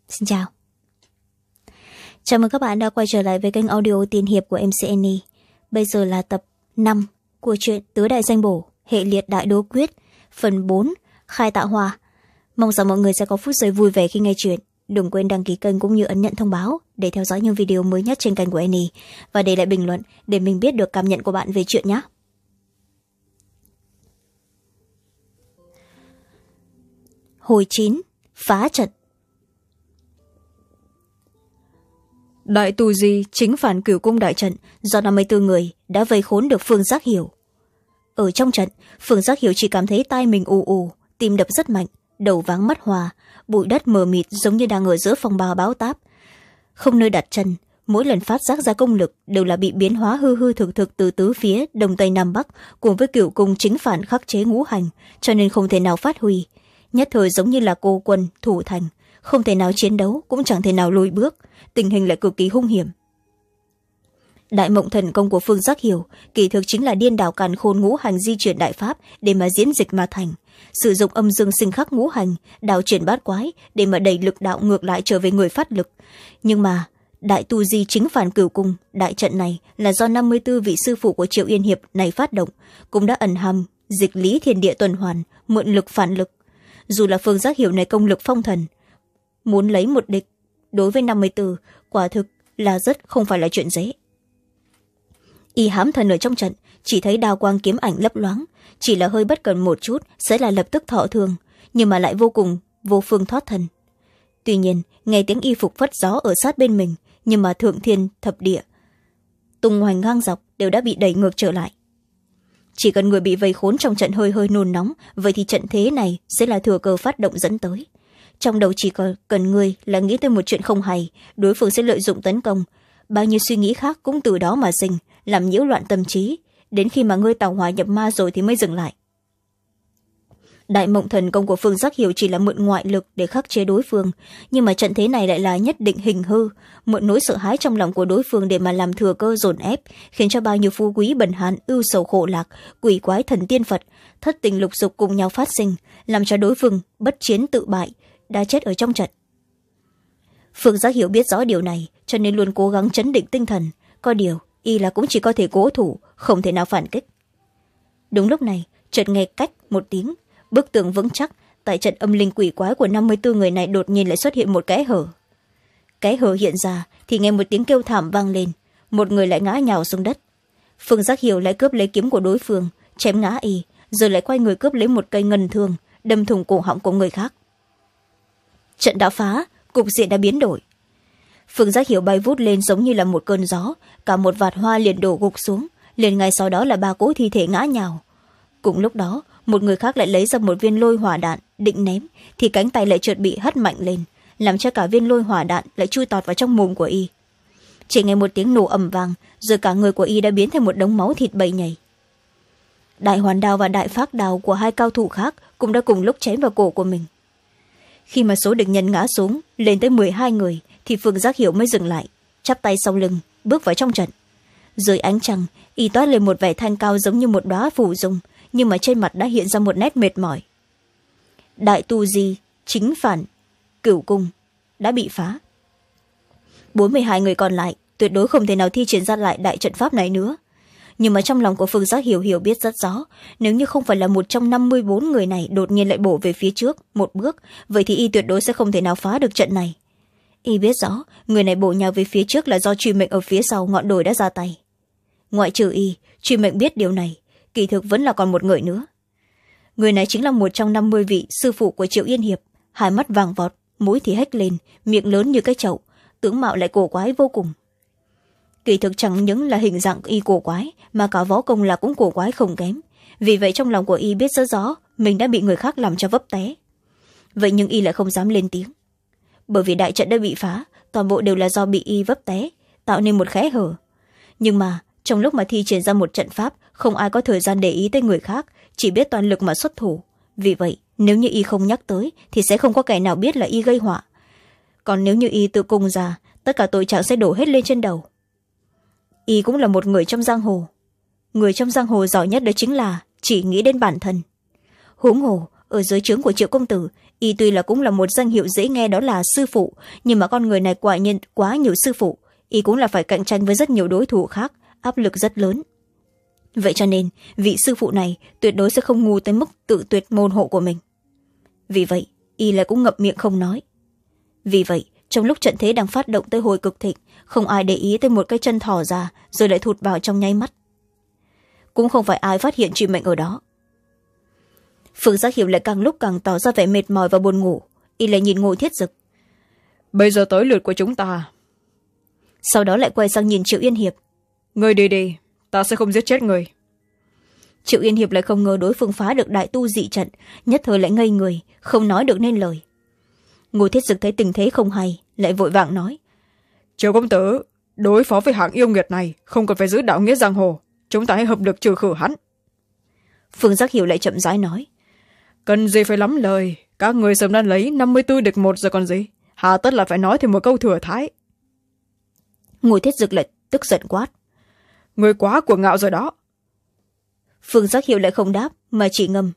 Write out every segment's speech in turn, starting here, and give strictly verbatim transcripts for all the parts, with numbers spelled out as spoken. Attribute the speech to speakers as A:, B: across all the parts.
A: Xin chào. Chào mừng các bạn đã quay trở lại với kênh audio tiên hiệp của em xê en i. Bây giờ là tập năm của truyện Tứ Đại Danh Bổ, hệ liệt đại đố quyết, phần bốn, khai tạo hòa. Mong rằng mọi người sẽ có phút giây vui vẻ khi nghe chuyện. Đừng quên đăng ký kênh cũng như ấn nhận thông báo để theo dõi những video mới nhất trên kênh của Annie và để lại bình luận để mình biết được cảm nhận của bạn về chuyện nhé. Hồi chín, phá trận. Đại tu di chính phản Cửu Cung đại trận do năm mươi bốn người đã vây khốn được Phương Giác Hiểu. Ở trong trận, Phương Giác Hiểu chỉ cảm thấy tai mình ù ù, tim đập rất mạnh, đầu váng mắt hoa, bụi đất mờ mịt giống như đang ở giữa phong ba bão táp. Không nơi đặt chân, mỗi lần phát giác ra công lực đều là bị biến hóa hư hư thực thực từ tứ phía đông tây nam bắc cùng với Cửu Cung chính phản khắc chế ngũ hành, cho nên không thể nào phát huy. Nhất thời giống như là cô quân thủ thành, không thể nào chiến đấu cũng chẳng thể nào lùi bước, tình hình lại cực kỳ hung hiểm. Đại mộng thần công của Phương Giác Hiểu kỳ thực chính là điên đảo càn khôn ngũ hành di chuyển đại pháp để mà diễn dịch mà thành, sử dụng âm dương sinh khắc ngũ hành đảo chuyển bát quái để mà đẩy lực đạo ngược lại trở về người phát lực. Nhưng mà đại tu di chính phản Cửu Cung đại trận này là do năm mươi bốn vị sư phụ của Triệu Yên Hiệp này phát động, cũng đã ẩn hàm dịch lý thiên địa tuần hoàn, mượn lực phản lực. Dù là Phương Giác Hiểu này công lực phong thần, muốn lấy một địch đối với năm mươi bốn quả thực là rất không phải là chuyện dễ. Y hám thần ở trong trận, chỉ thấy đao quang kiếm ảnh lấp loáng, chỉ là hơi bất cẩn một chút sẽ là lập tức thọ thương, nhưng mà lại vô cùng vô phương thoát thân. Tuy nhiên nghe tiếng y phục phất gió ở sát bên mình, nhưng mà thượng thiên thập địa tung hoành ngang dọc đều đã bị đẩy ngược trở lại. Chỉ cần người bị vây khốn trong trận hơi hơi nôn nóng, vậy thì trận thế này sẽ là thừa cơ phát động dẫn tới. Trong đầu chỉ cần người là nghĩ tới một chuyện không hay, đối phương sẽ lợi dụng tấn công, bao nhiêu suy nghĩ khác cũng từ đó mà sinh, làm nhiễu loạn tâm trí, đến khi mà ngươi tàu hỏa nhập ma rồi thì mới dừng lại. Đại mộng thần công của Phương Giác Hiểu chỉ là mượn ngoại lực để khắc chế đối phương, nhưng mà trận thế này lại là nhất định hình hư, mượn nỗi sợ hãi trong lòng của đối phương để mà làm thừa cơ dồn ép, khiến cho bao nhiêu phú quý bần hàn ưu sầu khổ lạc, quỷ quái thần tiên Phật thất tình lục dục cùng nhau phát sinh, làm cho đối phương bất chiến tự bại, đã chết ở trong trận. Phương Giác Hiểu biết rõ điều này, cho nên luôn cố gắng trấn định tinh thần, có điều y là cũng chỉ có thể cố thủ, không thể nào phản kích. Đúng lúc này chợt nghe cách một tiếng, bức tường vững chắc tại trận âm linh quỷ quái của năm mươi bốn người này đột nhiên lại xuất hiện một kẽ hở. Kẽ hở hiện ra thì nghe một tiếng kêu thảm vang lên, một người lại ngã nhào xuống đất. Phương Giác Hiểu lại cướp lấy kiếm của đối phương, chém ngã y, rồi lại quay người cướp lấy một cây ngân thương, đâm thủng cổ họng của người khác. Trận đã phá, cục diện đã biến đổi. Phương Giác Hiểu bay vút lên giống như là một cơn gió, cả một vạt hoa liền đổ gục xuống, liền ngay sau đó là ba cỗ thi thể ngã nhào. Cùng lúc đó một người khác lại lấy ra một viên lôi hỏa đạn định ném, thì cánh tay lại chợt bị hất mạnh lên, làm cho cả viên lôi hỏa đạn lại chui tọt vào trong mồm của y. Chỉ nghe một tiếng nổ ầm vang, rồi cả người của y đã biến thành một đống máu thịt bầy nhầy. Đại hoàn đao và đại phác đao của hai cao thủ khác cũng đã cùng lúc chém vào cổ của mình. Khi mà số địch nhân ngã xuống lên tới mười hai người thì Phương Giác Hiểu mới dừng lại, chắp tay sau lưng bước vào trong trận. Dưới ánh trăng y toát lên một vẻ thanh cao giống như một đóa phủ dung, nhưng mà trên mặt đã hiện ra một nét mệt mỏi. Đại tu di chính phản Cửu Cung đã bị phá. bốn mươi hai người còn lại tuyệt đối không thể nào thi triển ra lại đại trận pháp này nữa. Nhưng mà trong lòng của Phương Giác Hiểu hiểu biết rất rõ, nếu như không phải là một trong năm mươi bốn người này đột nhiên lại bổ về phía trước một bước, vậy thì y tuyệt đối sẽ không thể nào phá được trận này. Y biết rõ người này bổ nhào về phía trước là do Truy Mệnh ở phía sau ngọn đồi đã ra tay. Ngoại trừ y, Truy Mệnh biết điều này, kỳ thực vẫn là còn một người nữa. Người này chính là một trong năm mươi vị sư phụ của Triệu Yên Hiệp, hai mắt vàng vọt, mũi thì hếch lên, miệng lớn như cái chậu, tướng mạo lại cổ quái vô cùng. Kỳ thực chẳng những là hình dạng y cổ quái, mà cả võ công là cũng cổ quái không kém, vì vậy trong lòng của y biết rất rõ mình đã bị người khác làm cho vấp té. Vậy nhưng y lại không dám lên tiếng, bởi vì đại trận đã bị phá, toàn bộ đều là do bị y vấp té tạo nên một kẽ hở. Nhưng mà trong lúc mà thi triển ra một trận pháp, không ai có thời gian để ý tới người khác, chỉ biết toàn lực mà xuất thủ. Vì vậy nếu như y không nhắc tới thì sẽ không có kẻ nào biết là y gây họa, còn nếu như y tự cung ra, tất cả tội trạng sẽ đổ hết lên trên đầu. Y cũng là một người trong giang hồ, người trong giang hồ giỏi nhất đó chính là chỉ nghĩ đến bản thân. Huống hồ ở dưới trướng của Triệu công tử, y tuy là cũng là một danh hiệu dễ nghe đó là sư phụ, nhưng mà con người này quả nhiên quá nhiều sư phụ, y cũng là phải cạnh tranh với rất nhiều đối thủ khác, áp lực rất lớn. Vậy cho nên vị sư phụ này tuyệt đối sẽ không ngu tới mức tự tuyệt môn hộ của mình. Vì vậy y lại cũng ngậm miệng không nói. Vì vậy trong lúc trận thế đang phát động tới hồi cực thịnh, không ai để ý tới một cái chân thò ra rồi lại thụt vào trong nháy mắt. Cũng không phải ai phát hiện Truy Mệnh ở đó. Phương Giác Hiểu lại càng lúc càng tỏ ra vẻ mệt mỏi và buồn ngủ, y lại nhìn Ngô Thiết Dực.
B: Bây giờ tới lượt của chúng ta.
A: Sau đó lại quay sang nhìn Triệu Yên Hiệp.
B: Ngươi đi đi, ta sẽ không giết chết người.
A: Triệu Yên Hiệp lại không ngờ đối phương phá được đại tu dị trận, nhất thời lại ngây người, không nói được nên lời. Ngô Thiết Dực thấy tình thế không hay, lại vội vàng nói.
B: Triệu công tử, đối phó với hạng yêu nghiệt này không cần phải giữ đạo nghĩa giang hồ, chúng ta hãy hợp lực trừ khử hắn.
A: Phương Giác Hiểu lại chậm rãi nói.
B: Cần gì phải lắm lời, các người sớm đã lấy năm mươi tư địch một rồi còn gì, hà tất là phải nói thêm một câu thừa thái.
A: Ngô Thiết Dực lại tức giận quát.
B: Người quá cuồng ngạo rồi đó.
A: Phương Giác Hiểu lại không đáp mà chỉ ngầm.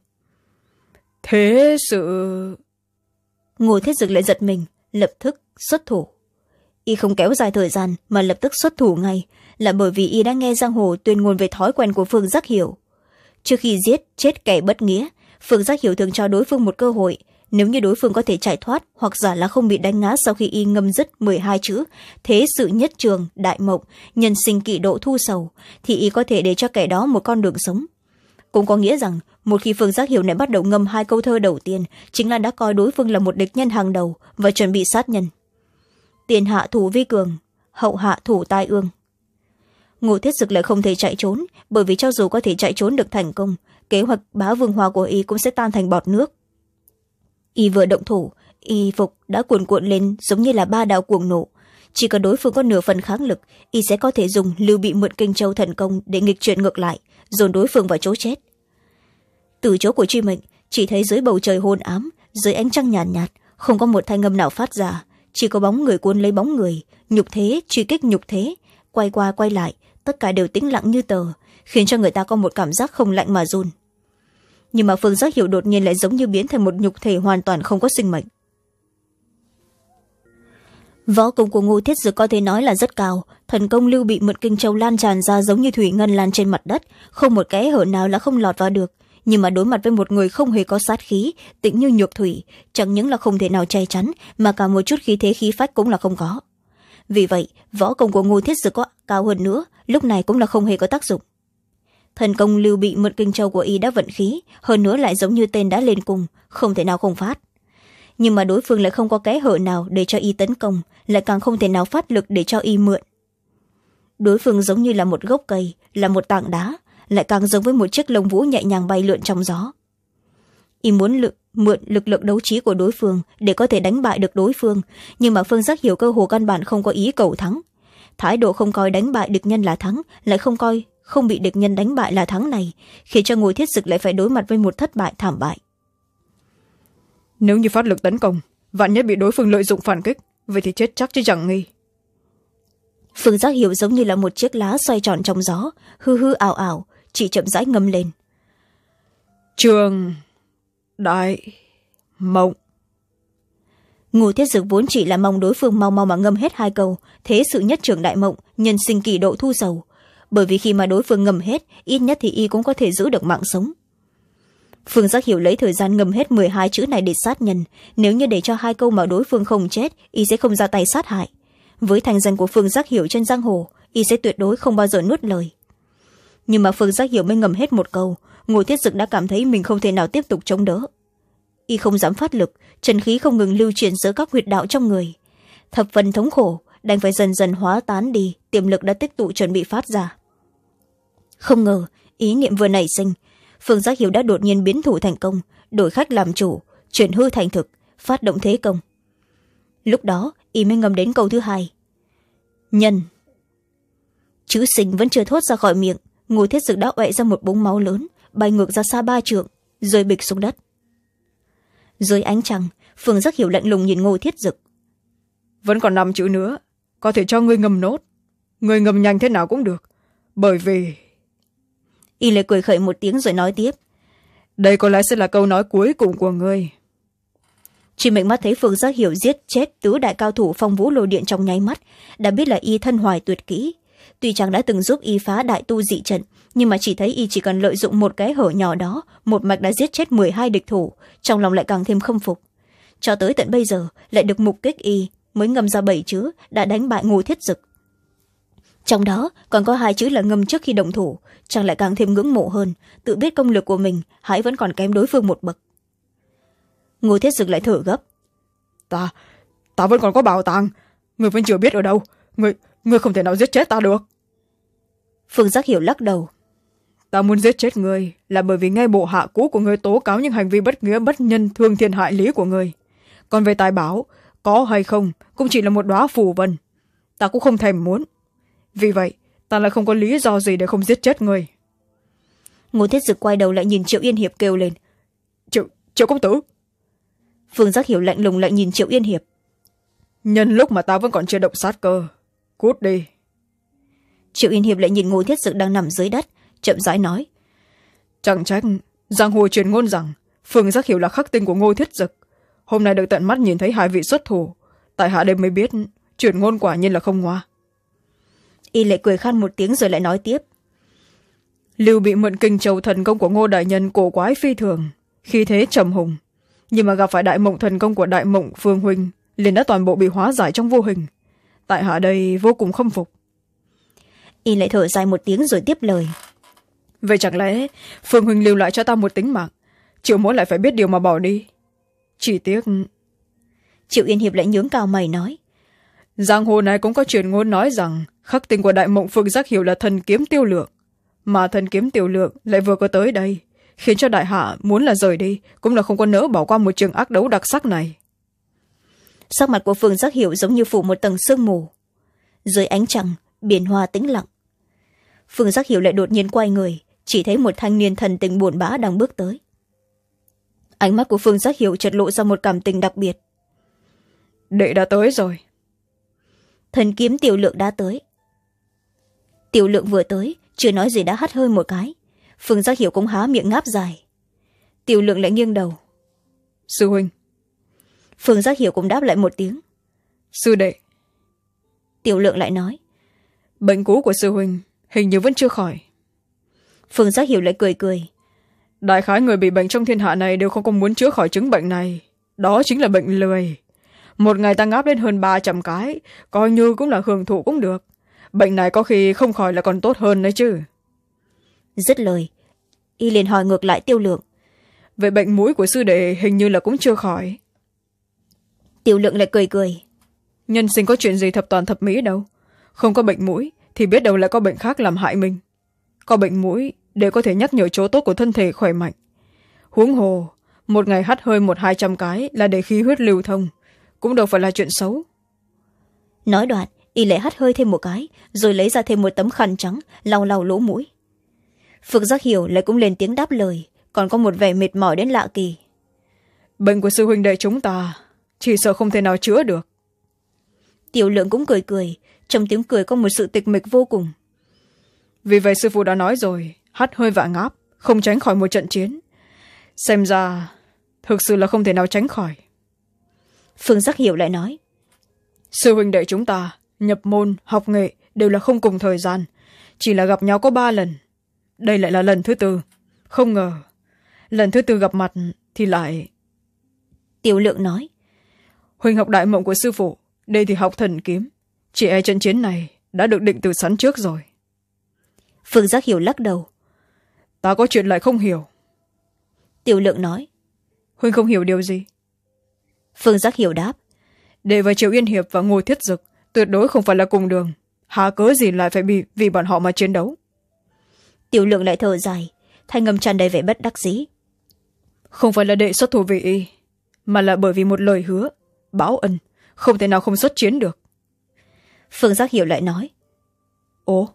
B: Thế sự...
A: Ngô Thiết Dực lại giật mình, lập tức xuất thủ. Y không kéo dài thời gian mà lập tức xuất thủ ngay, là bởi vì y đã nghe giang hồ tuyên ngôn về thói quen của Phương Giác Hiểu. Trước khi giết chết kẻ bất nghĩa, Phương Giác Hiểu thường cho đối phương một cơ hội, nếu như đối phương có thể chạy thoát hoặc giả là không bị đánh ngã sau khi y ngâm dứt mười hai chữ thế sự nhất trường đại mộng nhân sinh kỵ độ thu sầu, thì y có thể để cho kẻ đó một con đường sống. Cũng có nghĩa rằng một khi Phương Giác Hiểu này bắt đầu ngâm hai câu thơ đầu tiên, chính là đã coi đối phương là một địch nhân hàng đầu và chuẩn bị sát nhân. Tiền hạ thủ vi cường, hậu hạ thủ tai ương. Ngô Thiết Dực lại không thể chạy trốn, bởi vì cho dù có thể chạy trốn được thành công, kế hoạch bá vương hoa của y cũng sẽ tan thành bọt nước. Y vừa động thủ, y phục đã cuồn cuộn lên giống như là ba đạo cuồng nộ. Chỉ cần đối phương có nửa phần kháng lực, y sẽ có thể dùng Lưu Bị mượn Kinh Châu thần công để nghịch chuyển ngược lại, dồn đối phương vào chỗ chết. Từ chỗ của Truy Mệnh, chỉ thấy dưới bầu trời hôn ám, dưới ánh trăng nhàn nhạt, nhạt, không có một thanh âm nào phát ra, chỉ có bóng người cuốn lấy bóng người, nhục thế truy kích nhục thế, quay qua quay lại, tất cả đều tĩnh lặng như tờ, khiến cho người ta có một cảm giác không lạnh mà run. Nhưng mà Phương Giác Hiểu đột nhiên lại giống như biến thành một nhục thể hoàn toàn không có sinh mệnh. Võ công của Ngô Thiết Dực có thể nói là rất cao, thần công Lưu Bị mượn Kinh Châu lan tràn ra giống như thủy ngân lan trên mặt đất, không một kẽ hở nào là không lọt vào được. Nhưng mà đối mặt với một người không hề có sát khí, tĩnh như nhược thủy, chẳng những là không thể nào che chắn, mà cả một chút khí thế khí phách cũng là không có. Vì vậy võ công của Ngô Thiết Dực có cao hơn nữa, lúc này cũng là không hề có tác dụng. Thần công Lưu Bị mượn Kinh Châu của y đã vận khí, hơn nữa lại giống như tên đã lên cùng, không thể nào không phát. Nhưng mà đối phương lại không có kẽ hở nào để cho y tấn công, lại càng không thể nào phát lực để cho y mượn. Đối phương giống như là một gốc cây, là một tảng đá, lại càng giống với một chiếc lông vũ nhẹ nhàng bay lượn trong gió. Y muốn lực, mượn lực lượng đấu trí của đối phương để có thể đánh bại được đối phương, nhưng mà Phương Giác Hiểu cơ hồ căn bản không có ý cầu thắng. Thái độ không coi đánh bại địch nhân là thắng, lại không coi không bị địch nhân đánh bại là thắng này, khiến cho Ngô Thiết Dực lại phải đối mặt với một thất bại thảm bại.
B: Nếu như phát lực tấn công, vạn nhất bị đối phương lợi dụng phản kích, vậy thì chết chắc chứ chẳng nghi.
A: Phương Giác Hiểu giống như là một chiếc lá xoay tròn trong gió, hư hư ảo ảo, chỉ chậm rãi ngâm lên.
B: Trường đại mộng.
A: Ngô Thiết Dực vốn chỉ là mong đối phương mau mau mà ngâm hết hai câu thế sự nhất trường đại mộng nhân sinh kỷ độ thu sầu, bởi vì khi mà đối phương ngâm hết, ít nhất thì y cũng có thể giữ được mạng sống. Phương Giác Hiểu lấy thời gian ngâm hết mười hai chữ này để sát nhân, nếu như để cho hai câu mà đối phương không chết, y sẽ không ra tay sát hại. Với thành danh của Phương Giác Hiểu trên giang hồ, y sẽ tuyệt đối không bao giờ nuốt lời. Nhưng mà Phương Giác Hiểu mới ngâm hết một câu, Ngô Thiết Dực đã cảm thấy mình không thể nào tiếp tục chống đỡ. Y không dám phát lực, chân khí không ngừng lưu chuyển giữa các huyệt đạo trong người. Thập phần thống khổ, đành phải dần dần hóa tán đi tiềm lực đã tích tụ chuẩn bị phát ra. Không ngờ ý niệm vừa nảy sinh, Phương Giác Hiểu đã đột nhiên biến thủ thành công, đổi khách làm chủ, chuyển hư thành thực, phát động thế công. Lúc đó y mới ngâm đến câu thứ hai. Nhân. Chữ sinh vẫn chưa thốt ra khỏi miệng, Ngô Thiết Dực đã oẹ ra một búng máu lớn, bay ngược ra xa ba trượng, rơi bịch xuống đất. Dưới ánh trăng, Phương Giác Hiểu lạnh lùng nhìn Ngô Thiết Dực.
B: Vẫn còn năm chữ nữa, có thể cho ngươi ngâm nốt. Ngươi ngâm nhanh thế nào cũng được, bởi vì...
A: Y lại cười khẩy một tiếng rồi nói tiếp.
B: Đây có lẽ sẽ là câu nói cuối cùng của ngươi.
A: Chỉ mình mắt thấy Phương Giác Hiểu giết chết tứ đại cao thủ phong vũ lôi điện trong nháy mắt, đã biết là y thân hoài tuyệt kỹ. Tuy chàng đã từng giúp y phá đại tu dị trận, nhưng mà chỉ thấy y chỉ cần lợi dụng một cái hở nhỏ đó, một mạch đã giết chết mười hai địch thủ, trong lòng lại càng thêm khâm phục. Cho tới tận bây giờ lại được mục kích y, mới ngâm ra bảy chữ đã đánh bại Ngô Thiết Dực. Trong đó còn có hai chữ là ngâm trước khi động thủ, chàng lại càng thêm ngưỡng mộ hơn, tự biết công lực của mình hãy vẫn còn kém đối phương một bậc. Ngô Thiết Dực lại thở gấp.
B: ta ta vẫn còn có bảo tàng, người vẫn chưa biết ở đâu, người người không thể nào giết chết ta được.
A: Phương Giác Hiểu lắc đầu.
B: Ta muốn giết chết người là bởi vì nghe bộ hạ cũ của người tố cáo những hành vi bất nghĩa bất nhân thương thiên hại lý của người. Còn về tài bảo, có hay không cũng chỉ là một đóa phù vân, ta cũng không thèm muốn. Vì vậy ta lại không có lý do gì để không giết chết người.
A: Ngô Thiết Dực quay đầu lại nhìn Triệu Yên Hiệp kêu lên.
B: Triệu, Triệu công tử.
A: Phương Giác Hiểu lạnh lùng lại nhìn Triệu Yên Hiệp.
B: Nhân lúc mà ta vẫn còn chưa động sát cơ, cút đi.
A: Triệu Yên Hiệp lại nhìn Ngô Thiết Dực đang nằm dưới đất, chậm rãi nói.
B: Chẳng trách giang hồ truyền ngôn rằng Phương Giác Hiểu là khắc tinh của Ngô Thiết Dực. Hôm nay được tận mắt nhìn thấy hai vị xuất thủ, tại hạ đây mới biết truyền ngôn quả nhiên là không ngoa.
A: Y lại cười khan một tiếng rồi lại nói tiếp.
B: Lưu bị mượn kinh châu thần công của Ngô đại nhân cổ quái phi thường, khi thế trầm hùng, nhưng mà gặp phải đại mộng thần công của đại mộng Phương huynh, liền đã toàn bộ bị hóa giải trong vô hình. Tại hạ đây vô cùng khâm phục.
A: Y lại thở dài một tiếng rồi tiếp lời.
B: Vậy chẳng lẽ Phương huynh lưu lại cho ta một tính mạng, Triệu mỗ lại phải biết điều mà bỏ đi? Chỉ tiếc.
A: Triệu Yên Hiệp lại nhướng cao mày nói.
B: Giang hồ này cũng có truyền ngôn nói rằng khắc tinh của đại mộng Phương Giác Hiểu là thần kiếm tiêu lượng, mà thần kiếm tiêu lượng lại vừa có tới đây, khiến cho đại hạ muốn là rời đi cũng là không có nỡ bỏ qua một trường ác đấu đặc sắc này.
A: Sắc mặt của Phương Giác Hiểu giống như phủ một tầng sương mù. Dưới ánh trăng, biển hoa tĩnh lặng. Phương Giác Hiểu lại đột nhiên quay người, chỉ thấy một thanh niên thần tình buồn bã đang bước tới. Ánh mắt của Phương Giác Hiểu chợt lộ ra một cảm tình đặc biệt.
B: Đệ đã tới rồi.
A: Thần kiếm Tiểu Lượng đã tới. Tiểu Lượng vừa tới, chưa nói gì đã hắt hơi một cái. Phương Giác Hiểu cũng há miệng ngáp dài. Tiểu Lượng lại nghiêng đầu.
B: Sư huynh.
A: Phương Giác Hiểu cũng đáp lại một tiếng.
B: Sư đệ.
A: Tiểu Lượng lại nói.
B: Bệnh cũ của sư huynh hình như vẫn chưa khỏi.
A: Phương Giác Hiểu lại cười cười.
B: Đại khái người bị bệnh trong thiên hạ này đều không có muốn chữa khỏi chứng bệnh này. Đó chính là bệnh lười. Một ngày ta ngáp lên hơn ba trăm cái, coi như cũng là hưởng thụ cũng được. Bệnh này có khi không khỏi là còn tốt hơn đấy chứ.
A: Dứt lời, y liền hỏi ngược lại Tiêu Lượng.
B: Vậy bệnh mũi của sư đệ hình như là cũng chưa khỏi.
A: Tiểu Lượng lại cười cười.
B: Nhân sinh có chuyện gì thập toàn thập mỹ đâu. Không có bệnh mũi thì biết đâu lại có bệnh khác làm hại mình. Có bệnh mũi để có thể nhắc nhở chỗ tốt của thân thể khỏe mạnh. Huống hồ, một ngày hắt hơi một hai trăm cái là để khí huyết lưu thông, cũng đâu phải là chuyện xấu.
A: Nói đoạn, y lại hắt hơi thêm một cái, rồi lấy ra thêm một tấm khăn trắng, lau lau lỗ mũi. Phương Giác Hiểu lại cũng lên tiếng đáp lời, còn có một vẻ mệt mỏi đến lạ kỳ.
B: Bệnh của sư huynh đệ chúng ta chỉ sợ không thể nào chữa được.
A: Tiểu Lượng cũng cười cười, trong tiếng cười có một sự tịch mịch vô cùng.
B: Vì vậy sư phụ đã nói rồi, hắt hơi và ngáp không tránh khỏi một trận chiến. Xem ra thực sự là không thể nào tránh khỏi.
A: Phương Giác Hiểu lại nói.
B: Sư huynh đệ chúng ta nhập môn học nghệ đều là không cùng thời gian, chỉ là gặp nhau có ba lần, đây lại là lần thứ tư. Không ngờ lần thứ tư gặp mặt thì lại.
A: Tiểu Lượng nói.
B: Huynh học đại mộng của sư phụ, đây thì học thần kiếm, chỉ e trận chiến này đã được định từ sẵn trước rồi.
A: Phương Giác Hiểu lắc đầu.
B: Ta có chuyện lại không hiểu.
A: Tiểu Lượng nói.
B: Huynh không hiểu điều gì?
A: Phương Giác Hiểu đáp.
B: Đệ và Triệu Yên Hiệp và Ngô Thiết Dực tuyệt đối không phải là cùng đường, há cớ gì lại phải bị vì bọn họ mà chiến đấu.
A: Tiểu Lượng lại thở dài, thanh âm tràn đầy vẻ bất đắc dĩ.
B: Không phải là đệ xuất thủ vì y, mà là bởi vì một lời hứa báo ân, không thể nào không xuất chiến được.
A: Phương Giác Hiểu lại nói.
B: Ồ.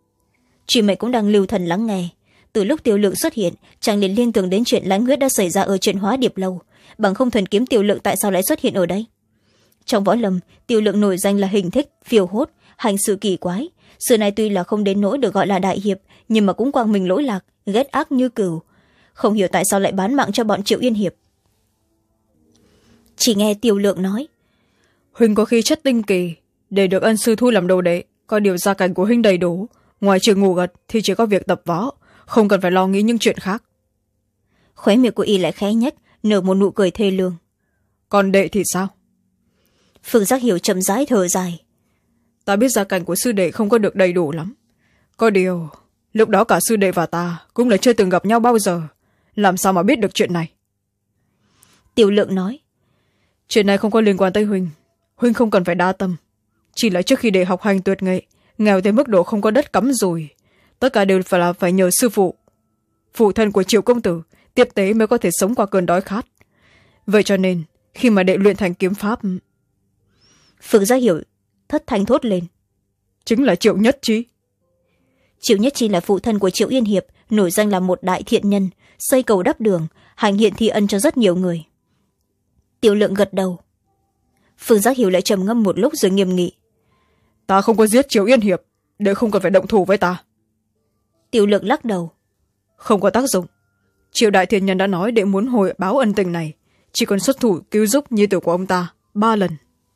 A: Chị mày cũng đang lưu thần lắng nghe. Từ lúc Tiểu Lượng xuất hiện, chàng liền liên tưởng đến chuyện lãnh huyết đã xảy ra ở chuyện Hóa Điệp Lâu. Bằng không thần kiếm Tiểu Lượng tại sao lại xuất hiện ở đây? Trong võ lâm, Tiểu Lượng nổi danh là hình thích phiêu hốt, hành sự kỳ quái. Xưa này tuy là không đến nỗi được gọi là đại hiệp, nhưng mà cũng quang minh lỗi lạc, ghét ác như cừu. Không hiểu tại sao lại bán mạng cho bọn Triệu Yên Hiệp. Chỉ nghe Tiểu Lượng nói:
B: Huynh có khí chất tinh kỳ, để được ân sư thu làm đồ đệ, coi điều gia cảnh của huynh đầy đủ, ngoài trừ ngủ gật thì chỉ có việc tập võ, không cần phải lo nghĩ những chuyện khác.
A: Khóe miệng của y lại khẽ nhếch, nở một nụ cười thê lương.
B: Còn đệ thì sao?
A: Phương Giác Hiểu chậm rãi thở dài.
B: Ta biết gia cảnh của sư đệ không có được đầy đủ lắm, có điều lúc đó cả sư đệ và ta cũng là chưa từng gặp nhau bao giờ, làm sao mà biết được chuyện này.
A: Tiểu Lượng nói:
B: Chuyện này không có liên quan tới huynh, huynh không cần phải đa tâm, chỉ là trước khi đệ học hành tuyệt nghệ, nghèo tới mức độ không có đất cắm rùi, tất cả đều phải là phải nhờ sư phụ, phụ thân của Triệu công tử tiếp tế mới có thể sống qua cơn đói khát. Vậy cho nên khi mà đệ luyện thành kiếm pháp...
A: Phương Giác Hiểu thất thanh thốt lên:
B: Chính là Triệu Nhất Chi.
A: Triệu Nhất Chi là phụ thân của Triệu Yên Hiệp, nổi danh là một đại thiện nhân, xây cầu đắp đường, hành hiện thi ân cho rất nhiều người. Tiểu Lượng gật đầu. Phương Giác Hiểu lại trầm ngâm một lúc rồi nghiêm nghị:
B: Ta không có giết Triệu Yên Hiệp, đệ không cần phải động thủ với ta.
A: Tiểu Lượng lắc đầu:
B: Không có tác dụng. Triệu đại thiện nhân đã nói đệ muốn hồi báo ân tình này, chỉ còn xuất thủ cứu giúp nhi tử của ông ta ba lần.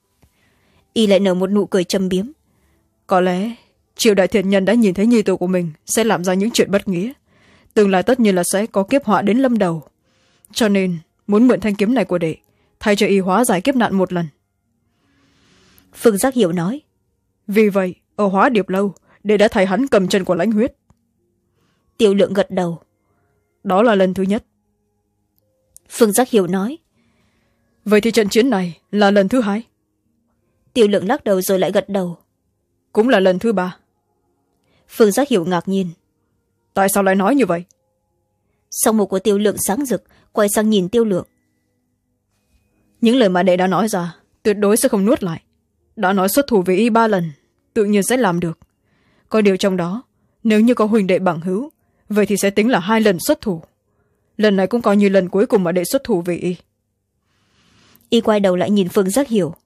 A: Y lại nở một nụ cười châm biếm:
B: Có lẽ Triệu đại thiện nhân đã nhìn thấy nhi tử của mình sẽ làm ra những chuyện bất nghĩa, tương lai tất nhiên là sẽ có kiếp họa đến lâm đầu, cho nên muốn mượn thanh kiếm này của đệ, thay cho y hóa giải kiếp nạn một lần.
A: Phương Giác Hiểu nói:
B: Vì vậy ở Hóa Điệp lâu, đệ đã thay hắn cầm chân của Lãnh Huyết.
A: Tiểu Lượng gật đầu:
B: Đó là lần thứ nhất.
A: Phương Giác Hiểu nói:
B: Vậy thì trận chiến này là lần thứ hai.
A: Tiểu Lượng lắc đầu rồi lại gật đầu:
B: Cũng là lần thứ ba.
A: Phương Giác Hiểu ngạc nhiên:
B: Tại sao lại nói như vậy?
A: Song mục của Tiểu Lượng sáng rực, quay sang nhìn Tiểu Lượng:
B: Những lời mà đệ đã nói ra tuyệt đối sẽ không nuốt lại. Đã nói xuất thủ với y ba lần, tự nhiên sẽ làm được. Có điều trong đó, nếu như có huynh đệ bằng hữu, vậy thì sẽ tính là hai lần xuất thủ. Lần này cũng coi như lần cuối cùng mà đệ xuất thủ với y.
A: Y quay đầu lại nhìn Phương Giác Hiểu: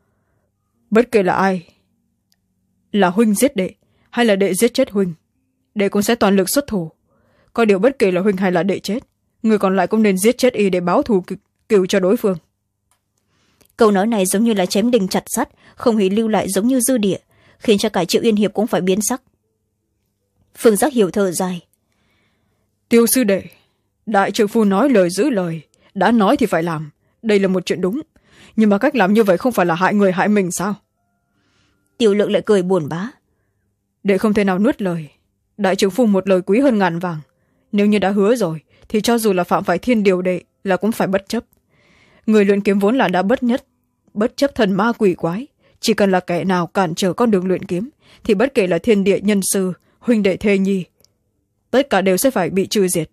B: Bất kể là ai, là huynh giết đệ hay là đệ giết chết huynh, đệ cũng sẽ toàn lực xuất thủ. Có điều bất kể là huynh hay là đệ chết, người còn lại cũng nên giết chết y để báo thù cừu cho đối phương.
A: Câu nói này giống như là chém đinh chặt sắt, không hề lưu lại, giống như dư địa, khiến cho cả Triệu Yên Hiệp cũng phải biến sắc. Phương Giác Hiểu thở dài:
B: Tiêu sư đệ, đại trượng phu nói lời giữ lời, đã nói thì phải làm, đây là một chuyện đúng, nhưng mà cách làm như vậy không phải là hại người hại mình sao?
A: Tiểu Lượng lại cười buồn bã:
B: Đệ không thể nào nuốt lời, đại trượng phu một lời quý hơn ngàn vàng, nếu như đã hứa rồi thì cho dù là phạm phải thiên điều đệ là cũng phải bất chấp. Người luyện kiếm vốn là đã bất nhất, bất chấp thần ma quỷ quái, chỉ cần là kẻ nào cản trở con đường luyện kiếm thì bất kể là thiên địa nhân sư, huynh đệ thê nhi, tất cả đều sẽ phải bị trừ diệt.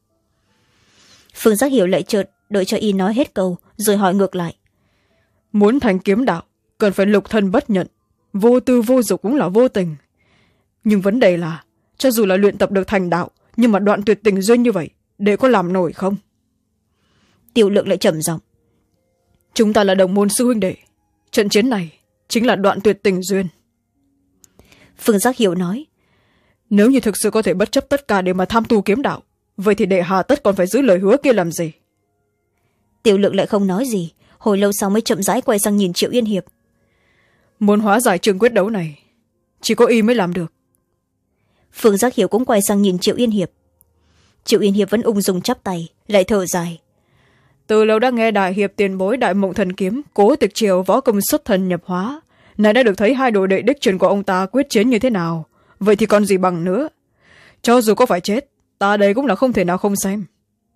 A: Phương Giác Hiểu lại chợt đợi cho y nói hết câu rồi hỏi ngược lại:
B: Muốn thành kiếm đạo cần phải lục thân bất nhận, vô tư vô dục cũng là vô tình, nhưng vấn đề là cho dù là luyện tập được thành đạo, nhưng mà đoạn tuyệt tình duyên như vậy để có làm nổi không?
A: Tiểu Lượng lại trầm giọng:
B: Chúng ta là đồng môn sư huynh đệ, trận chiến này chính là đoạn tuyệt tình duyên.
A: Phương Giác Hiểu nói:
B: Nếu như thực sự có thể bất chấp tất cả để mà tham tu kiếm đạo, vậy thì đệ hà tất còn phải giữ lời hứa kia làm gì?
A: Tiểu Lượng lại không nói gì, hồi lâu sau mới chậm rãi quay sang nhìn Triệu Yên Hiệp:
B: Muốn hóa giải trường quyết đấu này, chỉ có y mới làm được.
A: Phương Giác Hiểu cũng quay sang nhìn Triệu Yên Hiệp. Triệu Yên Hiệp vẫn ung dung chắp tay, lại thở dài:
B: Từ lâu đã nghe đại hiệp tiền bối Đại Mộng Thần Kiếm Cố Tịch Triều võ công xuất thần nhập hóa, này đã được thấy hai đồ đệ đích truyền của ông ta quyết chiến như thế nào, vậy thì còn gì bằng nữa. Cho dù có phải chết, ta đây cũng là không thể nào không xem.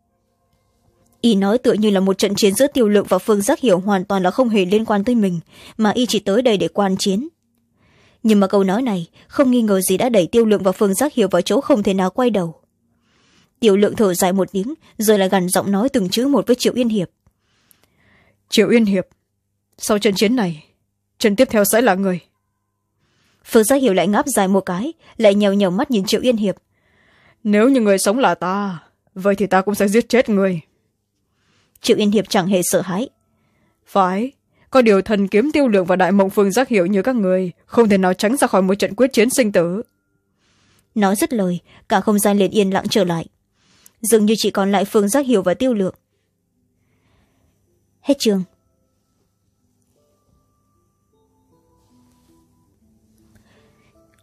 A: Y nói tựa như là một trận chiến giữa Tiểu Lượng và Phương Giác Hiểu hoàn toàn là không hề liên quan tới mình, mà y chỉ tới đây để quan chiến. Nhưng mà câu nói này không nghi ngờ gì đã đẩy Tiểu Lượng và Phương Giác Hiểu vào chỗ không thể nào quay đầu. Tiểu Lượng thở dài một tiếng rồi lại gằn giọng nói từng chữ một với Triệu Yên Hiệp:
B: Triệu Yên Hiệp, sau trận chiến này, trận tiếp theo sẽ là người.
A: Phương Giác Hiểu lại ngáp dài một cái, lại nhèo nhèo mắt nhìn Triệu Yên Hiệp:
B: Nếu như người sống là ta, vậy thì ta cũng sẽ giết chết người.
A: Triệu Yên Hiệp chẳng hề sợ hãi:
B: Phải, có điều thần kiếm Tiêu Lượng và Đại Mộng Phương Giác Hiểu như các người không thể nào tránh ra khỏi một trận quyết chiến sinh tử.
A: Nói dứt lời, cả không gian liền yên lặng trở lại, dường như chỉ còn lại Phương Giác Hiểu và Tiêu Lượng. Hết chương.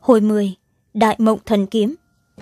A: Hồi mười, Đại Mộng Thần Kiếm.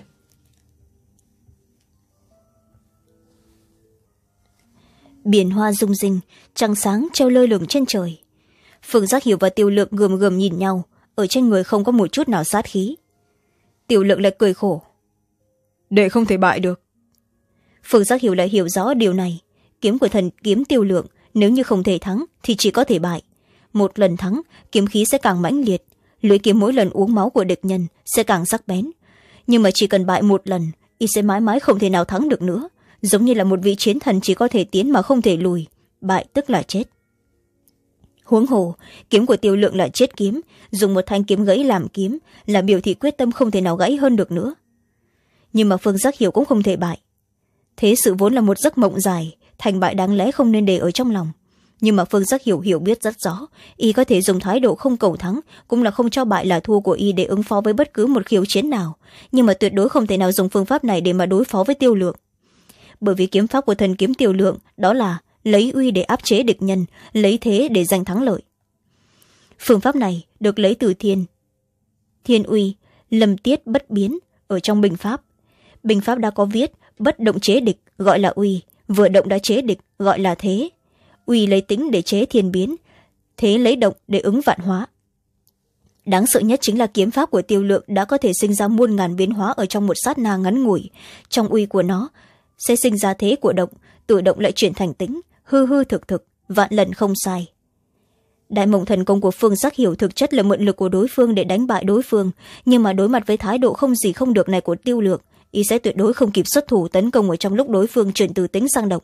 A: Biển hoa rung rinh, trăng sáng treo lơ lửng trên trời. Phương Giác Hiểu và Tiêu Lượng gườm gườm nhìn nhau, ở trên người không có một chút nào sát khí. Tiêu Lượng lại cười khổ.
B: Đệ không thể bại được.
A: Phương Giác Hiểu lại hiểu rõ điều này. Kiếm của thần kiếm Tiêu Lượng nếu như không thể thắng thì chỉ có thể bại. Một lần thắng, kiếm khí sẽ càng mãnh liệt, lưỡi kiếm mỗi lần uống máu của địch nhân sẽ càng sắc bén. Nhưng mà chỉ cần bại một lần, y sẽ mãi mãi không thể nào thắng được nữa, giống như là một vị chiến thần chỉ có thể tiến mà không thể lùi, bại tức là chết. Huống hồ, kiếm của Tiêu Lượng là chết kiếm, dùng một thanh kiếm gãy làm kiếm là biểu thị quyết tâm không thể nào gãy hơn được nữa. Nhưng mà Phương Giác Hiểu cũng không thể bại. Thế sự vốn là một giấc mộng dài, thành bại đáng lẽ không nên để ở trong lòng. Nhưng mà Phương Giác Hiểu hiểu biết rất rõ, y có thể dùng thái độ không cầu thắng, cũng là không cho bại là thua của y để ứng phó với bất cứ một khiêu chiến nào, nhưng mà tuyệt đối không thể nào dùng phương pháp này để mà đối phó với Tiêu Lượng. Bởi vì kiếm pháp của thần kiếm Tiêu Lượng đó là lấy uy để áp chế địch nhân, lấy thế để giành thắng lợi. Phương pháp này được lấy từ thiên thiên uy lâm tiết bất biến ở trong binh pháp. Binh pháp đã có viết bất động chế địch gọi là uy, vừa động đã chế địch gọi là thế. Uy lấy tính để chế thiên biến, thế lấy động để ứng vạn hóa. Đáng sợ nhất chính là kiếm pháp của Tiêu Lượng đã có thể sinh ra muôn ngàn biến hóa ở trong một sát na ngắn ngủi. Trong uy của nó sẽ sinh ra thế của động, tự động lại chuyển thành tính, hư hư thực thực, vạn lần không sai. Đại Mộng Thần Công của Phương Giác Hiểu thực chất là mượn lực của đối phương để đánh bại đối phương, nhưng mà đối mặt với thái độ không gì không được này của Tiêu Lượng, y sẽ tuyệt đối không kịp xuất thủ tấn công ở trong lúc đối phương chuyển từ tính sang động.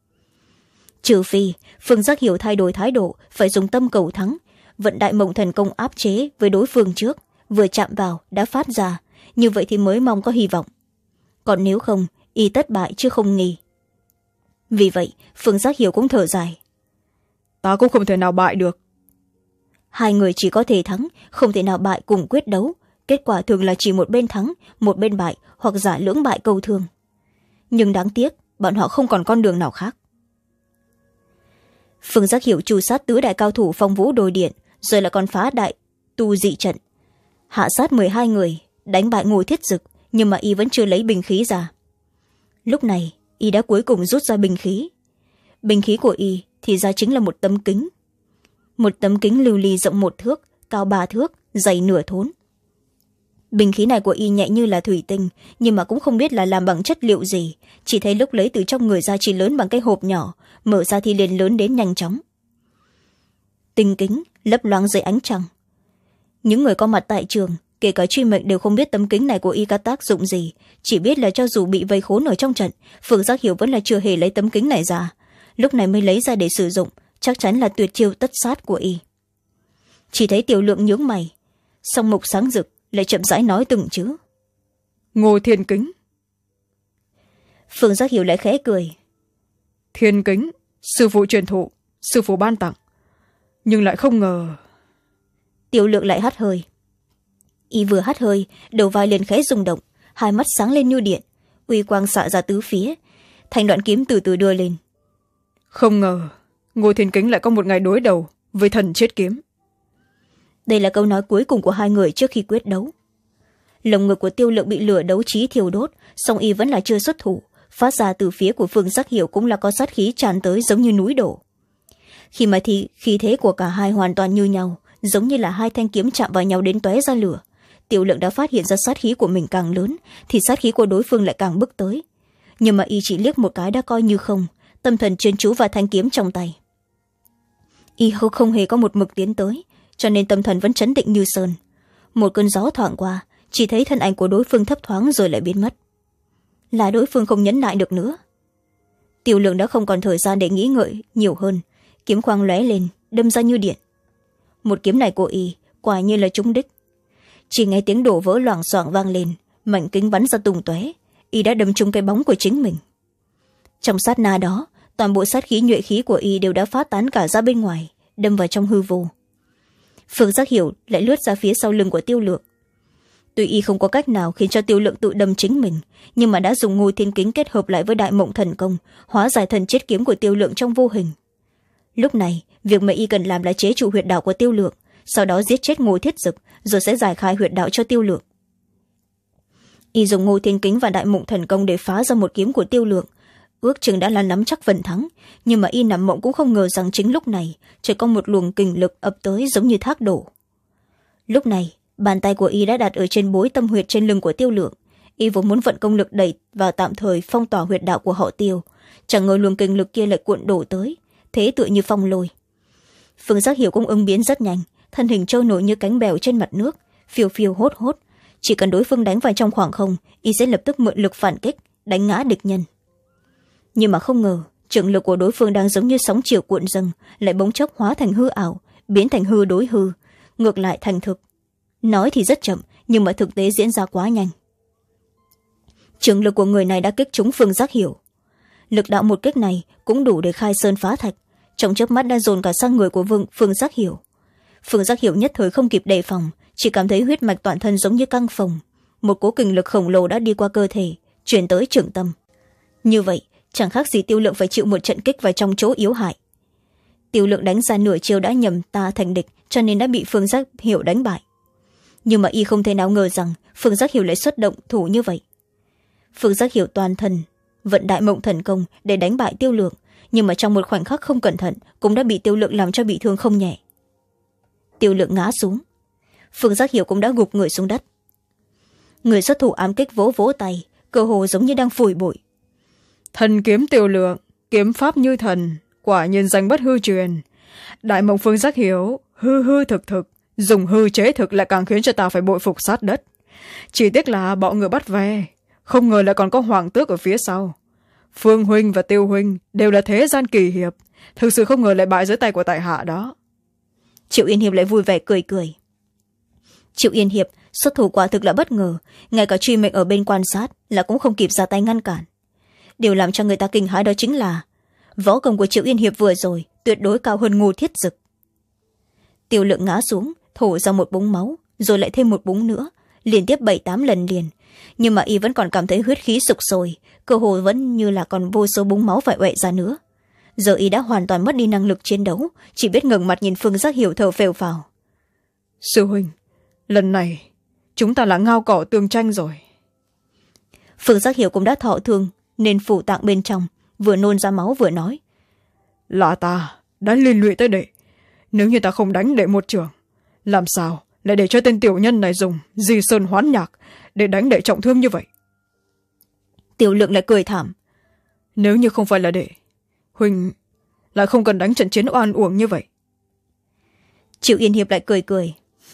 A: Trừ phi Phương Giác Hiểu thay đổi thái độ, phải dùng tâm cầu thắng, vận Đại Mộng Thần Công áp chế với đối phương trước, vừa chạm vào đã phát ra, như vậy thì mới mong có hy vọng. Còn nếu không, y tất bại chứ không nghi. Vì vậy Phương Giác Hiểu cũng thở dài.
B: Ta cũng không thể nào bại được.
A: Hai người chỉ có thể thắng, không thể nào bại cùng quyết đấu. Kết quả thường là chỉ một bên thắng, một bên bại, hoặc giả lưỡng bại câu thương. Nhưng đáng tiếc, bọn họ không còn con đường nào khác. Phương Giác Hiểu trù sát tứ đại cao thủ Phong Vũ Đồi Điện, rồi lại còn phá đại tu dị trận, hạ sát mười hai người, đánh bại Ngô Thiết Dực, nhưng mà y vẫn chưa lấy binh khí ra. Lúc này y đã cuối cùng rút ra binh khí. Binh khí của y thì ra chính là một tấm kính. Một tấm kính lưu ly rộng một thước, cao ba thước, dày nửa thốn. Binh khí này của y nhẹ như là thủy tinh, nhưng mà cũng không biết là làm bằng chất liệu gì, chỉ thấy lúc lấy từ trong người ra chỉ lớn bằng cái hộp nhỏ, mở ra thì liền lớn đến nhanh chóng. Tinh kính lấp loáng dưới ánh trăng. Những người có mặt tại trường, kể cả truy mệnh đều không biết tấm kính này của y có tác dụng gì, chỉ biết là cho dù bị vây khốn ở trong trận, Phương Giác Hiểu vẫn là chưa hề lấy tấm kính này ra, lúc này mới lấy ra để sử dụng, chắc chắn là tuyệt chiêu tất sát của y. Chỉ thấy Tiểu Lượng nhướng mày, song mục sáng rực, lại chậm rãi nói từng chữ.
B: Ngô Thiên Kính.
A: Phương Giác Hiểu lại khẽ cười.
B: Thiên Kính, sư phụ truyền thụ, sư phụ ban tặng, nhưng lại không ngờ.
A: Tiểu Lượng lại hắt hơi. Y vừa hắt hơi, đầu vai liền khẽ rung động, hai mắt sáng lên như điện, uy quang xạ ra tứ phía, thành đoạn kiếm từ từ đưa lên.
B: Không ngờ Ngô Thiên Kính lại có một ngày đối đầu với thần chết kiếm.
A: Đây là câu nói cuối cùng của hai người trước khi quyết đấu. Lồng ngực của Tiêu Lượng bị lửa đấu trí thiêu đốt, song y vẫn là chưa xuất thủ, phát ra từ phía của Phương Giác Hiểu cũng là có sát khí tràn tới giống như núi đổ. Khi mà thì khí thế của cả hai hoàn toàn như nhau, giống như là hai thanh kiếm chạm vào nhau đến tóe ra lửa. Tiểu Lượng đã phát hiện ra sát khí của mình càng lớn thì sát khí của đối phương lại càng bước tới, nhưng mà y chỉ liếc một cái đã coi như không, tâm thần chuyên chú vào thanh kiếm trong tay. Y không hề có một mực tiến tới, cho nên tâm thần vẫn trấn định như sơn. Một cơn gió thoảng qua, chỉ thấy thân ảnh của đối phương thấp thoáng rồi lại biến mất. Là đối phương không nhẫn nại được nữa. Tiểu Lượng đã không còn thời gian để nghĩ ngợi nhiều hơn, kiếm quang lóe lên, đâm ra như điện. Một kiếm này của y quả như là trúng đích. Chỉ nghe tiếng đổ vỡ loảng xoảng vang lên, mảnh kính bắn ra tung tóe, y đã đâm trúng cái bóng của chính mình. Trong sát na đó, toàn bộ sát khí nhuệ khí của y đều đã phát tán cả ra bên ngoài, đâm vào trong hư vô. Phương Giác Hiểu lại lướt ra phía sau lưng của Tiêu Lượng. Tuy y không có cách nào khiến cho Tiêu Lượng tự đâm chính mình, nhưng mà đã dùng Ngô Thiên Kính kết hợp lại với Đại Mộng Thần Công, hóa giải thần chết kiếm của Tiêu Lượng trong vô hình. Lúc này việc mà y cần làm là chế trụ huyệt đạo của Tiêu Lượng, sau đó giết chết Ngô Thiết Dực, rồi sẽ giải khai huyệt đạo cho Tiêu Lượng. Y dùng Ngô Thiên Kính và Đại Mộng Thần Công để phá ra một kiếm của Tiêu Lượng, ước chừng đã là nắm chắc phần thắng, nhưng mà y nằm mộng cũng không ngờ rằng chính lúc này trời có một luồng kình lực ập tới giống như thác đổ. Lúc này bàn tay của y đã đặt ở trên bối tâm huyệt trên lưng của Tiêu Lượng. Y vốn muốn vận công lực đẩy vào tạm thời phong tỏa huyệt đạo của họ Tiêu, chẳng ngờ luồng kình lực kia lại cuộn đổ tới, thế tựa như phong lôi. Phương Giác Hiểu cũng ứng biến rất nhanh, thân hình trôi nổi như cánh bèo trên mặt nước, phiêu phiêu hốt hốt. Chỉ cần đối phương đánh vào trong khoảng không, y sẽ lập tức mượn lực phản kích, đánh ngã địch nhân. Nhưng mà không ngờ trường lực của đối phương đang giống như sóng chiều cuộn dâng, lại bỗng chốc hóa thành hư ảo, biến thành hư đối hư, ngược lại thành thực. Nói thì rất chậm, nhưng mà thực tế diễn ra quá nhanh. Trường lực của người này đã kích trúng Phương Giác Hiểu. Lực đạo một kích này cũng đủ để khai sơn phá thạch, trong chớp mắt đã dồn cả sang người của Vương, Phương Giác Hiểu. Phương Giác Hiểu nhất thời không kịp đề phòng, chỉ cảm thấy huyết mạch toàn thân giống như căng phồng, một cỗ kình lực khổng lồ đã đi qua cơ thể, chuyển tới trưởng tâm. Như vậy chẳng khác gì Tiêu Lượng phải chịu một trận kích vào trong chỗ yếu hại. Tiêu Lượng đánh ra nửa chiêu đã nhầm ta thành địch, cho nên đã bị Phương Giác Hiểu đánh bại. Nhưng mà y không thể nào ngờ rằng Phương Giác Hiểu lại xuất động thủ như vậy. Phương Giác Hiểu toàn thân vận Đại Mộng Thần Công để đánh bại Tiêu Lượng, nhưng mà trong một khoảnh khắc không cẩn thận cũng đã bị Tiêu Lượng làm cho bị thương không nhẹ. Tiêu Lượng ngã xuống, Phương Giác Hiểu cũng đã gục người xuống đất. Người xuất thủ ám kích vỗ vỗ tay, cơ hồ giống như đang phủi bụi.
B: Thần kiếm Tiêu Lượng, kiếm pháp như thần, quả nhiên danh bất hư truyền. Đại Mộng Phương Giác Hiểu, hư hư thực thực, dùng hư chế thực lại càng khiến cho ta phải bội phục sát đất. Chỉ tiếc là bọn người bắt ve, không ngờ lại còn có hoàng tước ở phía sau. Phương huynh và Tiêu huynh đều là thế gian kỳ hiệp, thực sự không ngờ lại bại dưới tay của tại hạ đó.
A: Triệu Yên Hiệp lại vui vẻ cười cười. Triệu Yên Hiệp xuất thủ quả thực là bất ngờ, ngay cả truy mệnh ở bên quan sát là cũng không kịp ra tay ngăn cản. Điều làm cho người ta kinh hãi đó chính là võ công của Triệu Yên Hiệp vừa rồi tuyệt đối cao hơn Ngô Thiết Dực. Tiêu Lượng ngã xuống, thổ ra một búng máu, rồi lại thêm một búng nữa, liên tiếp bảy tám lần liền, nhưng mà y vẫn còn cảm thấy huyết khí sục sôi, cơ hồ vẫn như là còn vô số búng máu phải uệ ra nữa. Giờ y đã hoàn toàn mất đi năng lực chiến đấu, chỉ biết ngẩng mặt nhìn Phương Giác Hiểu thở phèo phào.
B: Sư huynh, lần này chúng ta là ngao cỏ tương tranh rồi.
A: Phương Giác Hiểu cũng đã thọ thương nên phủ tạng bên trong, vừa nôn ra máu vừa nói.
B: Là ta đã liên lụy tới đệ, nếu như ta không đánh đệ một trường, làm sao lại để cho tên tiểu nhân này dùng di sơn hoán nhạc để đánh đệ trọng thương như vậy?
A: Tiểu Lượng lại cười thảm.
B: Nếu như không phải là đệ, huynh lại không cần đánh trận chiến oan uổng như vậy.
A: Triệu Yên Hiệp lại cười cười.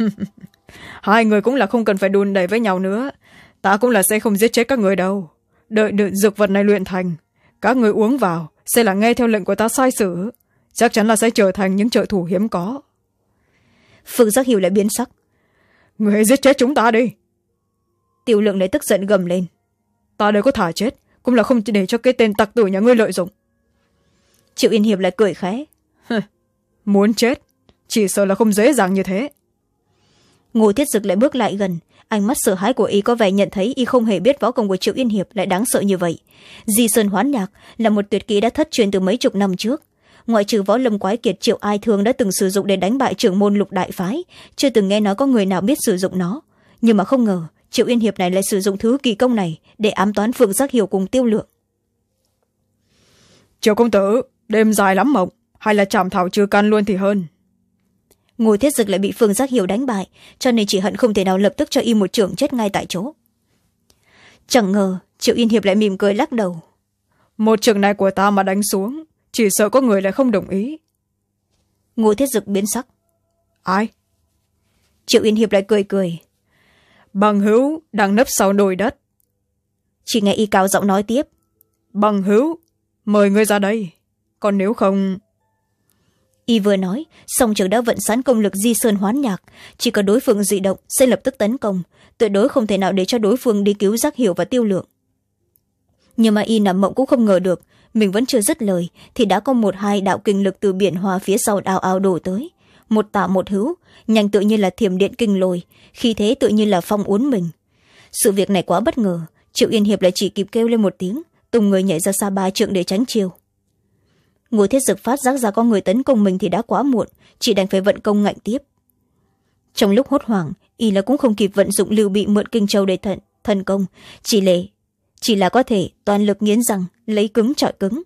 B: Hai người cũng là không cần phải đùn đẩy với nhau nữa, ta cũng là sẽ không giết chết các người đâu. Đợi đợi dược vật này luyện thành, các người uống vào sẽ là nghe theo lệnh của ta sai sử, chắc chắn là sẽ trở thành những trợ thủ hiếm có.
A: Phương Giác Hiểu lại biến sắc.
B: Người hãy giết chết chúng ta đi.
A: Tiểu Lượng lại tức giận gầm lên.
B: Ta đều có thả chết, cũng là không để cho cái tên tặc tử nhà ngươi lợi dụng.
A: Triệu Yên Hiệp lại cười khẽ.
B: Muốn chết chỉ sợ là không dễ dàng như thế.
A: Ngô Thiết Dực lại bước lại gần, ánh mắt sợ hãi của y có vẻ nhận thấy y không hề biết võ công của Triệu Yên Hiệp lại đáng sợ như vậy. Di sơn hoán nhạc là một tuyệt kỹ đã thất truyền từ mấy chục năm trước, ngoại trừ võ lâm quái kiệt Triệu Ai Thương đã từng sử dụng để đánh bại trưởng môn Lục Đại Phái, chưa từng nghe nói có người nào biết sử dụng nó. Nhưng mà không ngờ Triệu Yên Hiệp này lại sử dụng thứ kỳ công này để ám toán Phương Giác Hiểu cùng Tiêu Lượng.
B: Triệu công tử, đêm dài lắm mộng, hay là chảm thảo trừ căn luôn thì hơn.
A: Ngô Thiết Dực lại bị Phương Giác Hiểu đánh bại, cho nên chỉ hận không thể nào lập tức cho y một chưởng chết ngay tại chỗ. Chẳng ngờ Triệu Yên Hiệp lại mỉm cười lắc đầu.
B: Một chưởng này của ta mà đánh xuống, chỉ sợ có người lại không đồng ý.
A: Ngô Thiết Dực biến sắc.
B: Ai?
A: Triệu Yên Hiệp lại cười cười.
B: Bằng hữu đang nấp sau đồi đất.
A: Chỉ nghe y cao giọng nói tiếp.
B: Bằng hữu, mời ngươi ra đây, còn nếu không...
A: Y vừa nói, song trường đã vận sẵn công lực di sơn hoán nhạc, chỉ cần đối phương dị động sẽ lập tức tấn công, tuyệt đối không thể nào để cho đối phương đi cứu Giác Hiểu và Tiêu Lượng. Nhưng mà y nằm mộng cũng không ngờ được, mình vẫn chưa dứt lời thì đã có một hai đạo kinh lực từ biển hoa phía sau ào ào đổ tới, một tả một hữu, nhanh tự như là thiểm điện kinh lôi, khi thế tự như là phong uốn mình. Sự việc này quá bất ngờ, Triệu Yên Hiệp lại chỉ kịp kêu lên một tiếng, tung người nhảy ra xa ba trượng để tránh chiêu. Ngô Thiết Dực phát giác ra có người tấn công mình thì đã quá muộn, chỉ đành phải vận công ngạnh tiếp. trong lúc hốt hoảng, y là cũng không kịp vận dụng lưu bị mượn kinh châu để thần, thần công, chỉ lệ chỉ là có thể toàn lực nghiến răng lấy cứng chọi cứng.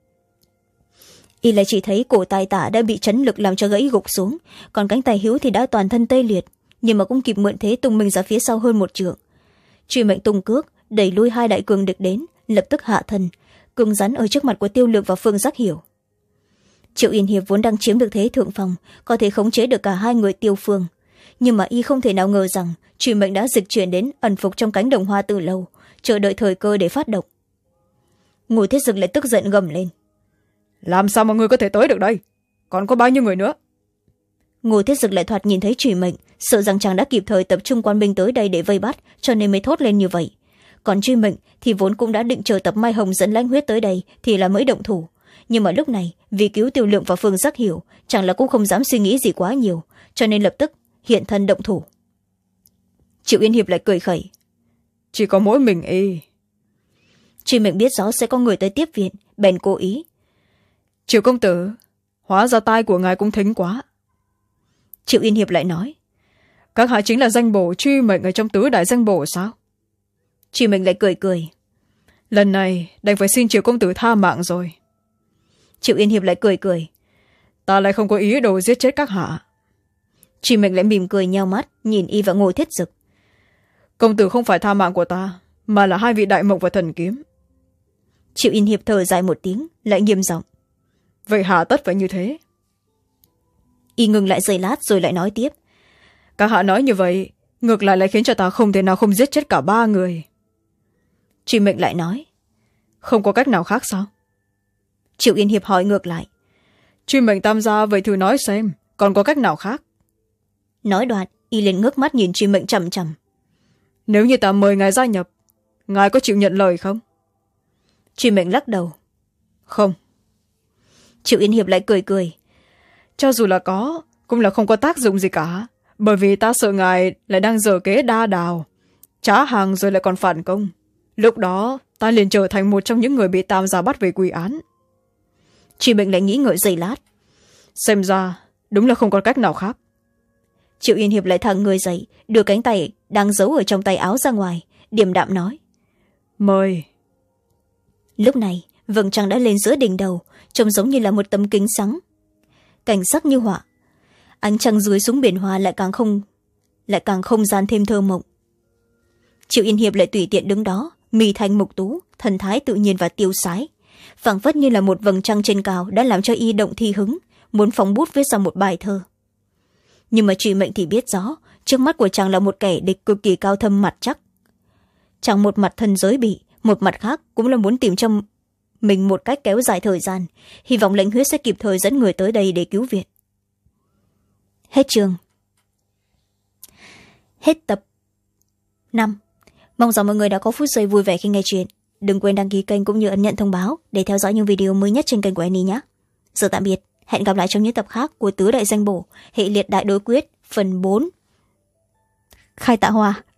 A: Y lại chỉ thấy cổ tay tả đã bị chấn lực làm cho gãy gục xuống, còn cánh tay hữu thì đã toàn thân tê liệt, nhưng mà cũng kịp mượn thế tung mình ra phía sau hơn một trượng. Truy mệnh tung cước đẩy lui hai đại cường địch đến, lập tức hạ thân cứng rắn ở trước mặt của Tiêu Lượng và Phương Giác Hiểu. Triệu Yên Hiệp vốn đang chiếm được thế thượng phòng, có thể khống chế được cả hai người Tiêu Phương, nhưng mà y không thể nào ngờ rằng truy mệnh đã dịch chuyển đến ẩn phục trong cánh đồng hoa từ lâu, chờ đợi thời cơ để phát động. Ngô Thiết Dực lại tức giận gầm lên:
B: làm sao mà người có thể tới được đây, còn có bao nhiêu người nữa?
A: Ngô Thiết Dực lại thoạt nhìn thấy truy mệnh, sợ rằng chàng đã kịp thời tập trung quan binh tới đây để vây bắt, cho nên mới thốt lên như vậy. Còn truy mệnh thì vốn cũng đã định chờ Tập Mai Hồng dẫn lãnh huyết tới đây thì là mới động thủ, nhưng mà lúc này vì cứu Tiêu Lượng và Phương Giác Hiểu, chẳng là cũng không dám suy nghĩ gì quá nhiều, cho nên lập tức hiện thân động thủ. Triệu Yên Hiệp lại cười khẩy:
B: chỉ có mỗi mình y.
A: Truy mệnh biết rõ sẽ có người tới tiếp viện, bèn cố ý:
B: Triệu công tử, hóa ra tai của ngài cũng thính quá.
A: Triệu Yên Hiệp lại nói:
B: các hạ chính là danh bổ truy mệnh ở trong tứ đại danh bổ sao?
A: Truy mệnh lại cười cười:
B: lần này đành phải xin Triệu công tử tha mạng rồi.
A: Triệu Yên Hiệp lại cười cười:
B: ta lại không có ý đồ giết chết các hạ.
A: Truy mệnh lại mỉm cười nheo mắt nhìn y và Ngô Thiết Dực:
B: công tử không phải tha mạng của ta, mà là hai vị đại mộc và thần kiếm.
A: Triệu Yên Hiệp thở dài một tiếng, lại nghiêm giọng:
B: vậy hạ tất phải như thế.
A: Y ngừng lại giây lát rồi lại nói tiếp:
B: các hạ nói như vậy ngược lại lại khiến cho ta không thể nào không giết chết cả ba người.
A: Truy mệnh lại nói:
B: không có cách nào khác sao?
A: Triệu Yên Hiệp hỏi ngược lại:
B: truy mệnh tam gia, vậy thử nói xem còn có cách nào khác?
A: Nói đoạn y liền ngước mắt nhìn truy mệnh chằm chằm:
B: nếu như ta mời ngài gia nhập, ngài có chịu nhận lời không?
A: Truy mệnh lắc đầu:
B: không.
A: Triệu Yên Hiệp lại cười cười:
B: cho dù là có cũng là không có tác dụng gì cả, bởi vì ta sợ ngài lại đang giở kế đa đào, trá hàng rồi lại còn phản công, lúc đó ta liền trở thành một trong những người bị tam gia bắt về quy án.
A: Truy mệnh lại nghĩ ngợi giây lát:
B: xem ra đúng là không còn cách nào khác.
A: Triệu Yên Hiệp lại thẳng người dậy, đưa cánh tay đang giấu ở trong tay áo ra ngoài, điềm đạm nói:
B: mời.
A: Lúc này vầng trăng đã lên giữa đỉnh đầu, trông giống như là một tấm kính sáng, cảnh sắc như họa. Ánh trăng dưới xuống biển hoa lại càng không lại càng không gian thêm thơ mộng. Triệu Yên Hiệp lại tùy tiện đứng đó, mi thanh mục tú, thần thái tự nhiên và tiêu sái, phảng phất như là một vầng trăng trên cao đã làm cho y động thi hứng, muốn phóng bút viết ra một bài thơ. Nhưng mà truy mệnh thì biết rõ trước mắt của chàng là một kẻ địch cực kỳ cao thâm mặt chắc. Chàng một mặt thân giới bị, một mặt khác cũng là muốn tìm cho mình một cách kéo dài thời gian, hy vọng lãnh huyết sẽ kịp thời dẫn người tới đây để cứu viện. Hết chương. Hết tập năm. Mong rằng mọi người đã có phút giây vui vẻ khi nghe chuyện. Đừng quên đăng ký kênh cũng như ấn nhận thông báo để theo dõi những video mới nhất trên kênh của Annie nhé. Giờ tạm biệt, hẹn gặp lại trong những tập khác của Tứ Đại Danh Bổ, hệ liệt đại đối quyết phần bốn, Khai Tạ Hoa.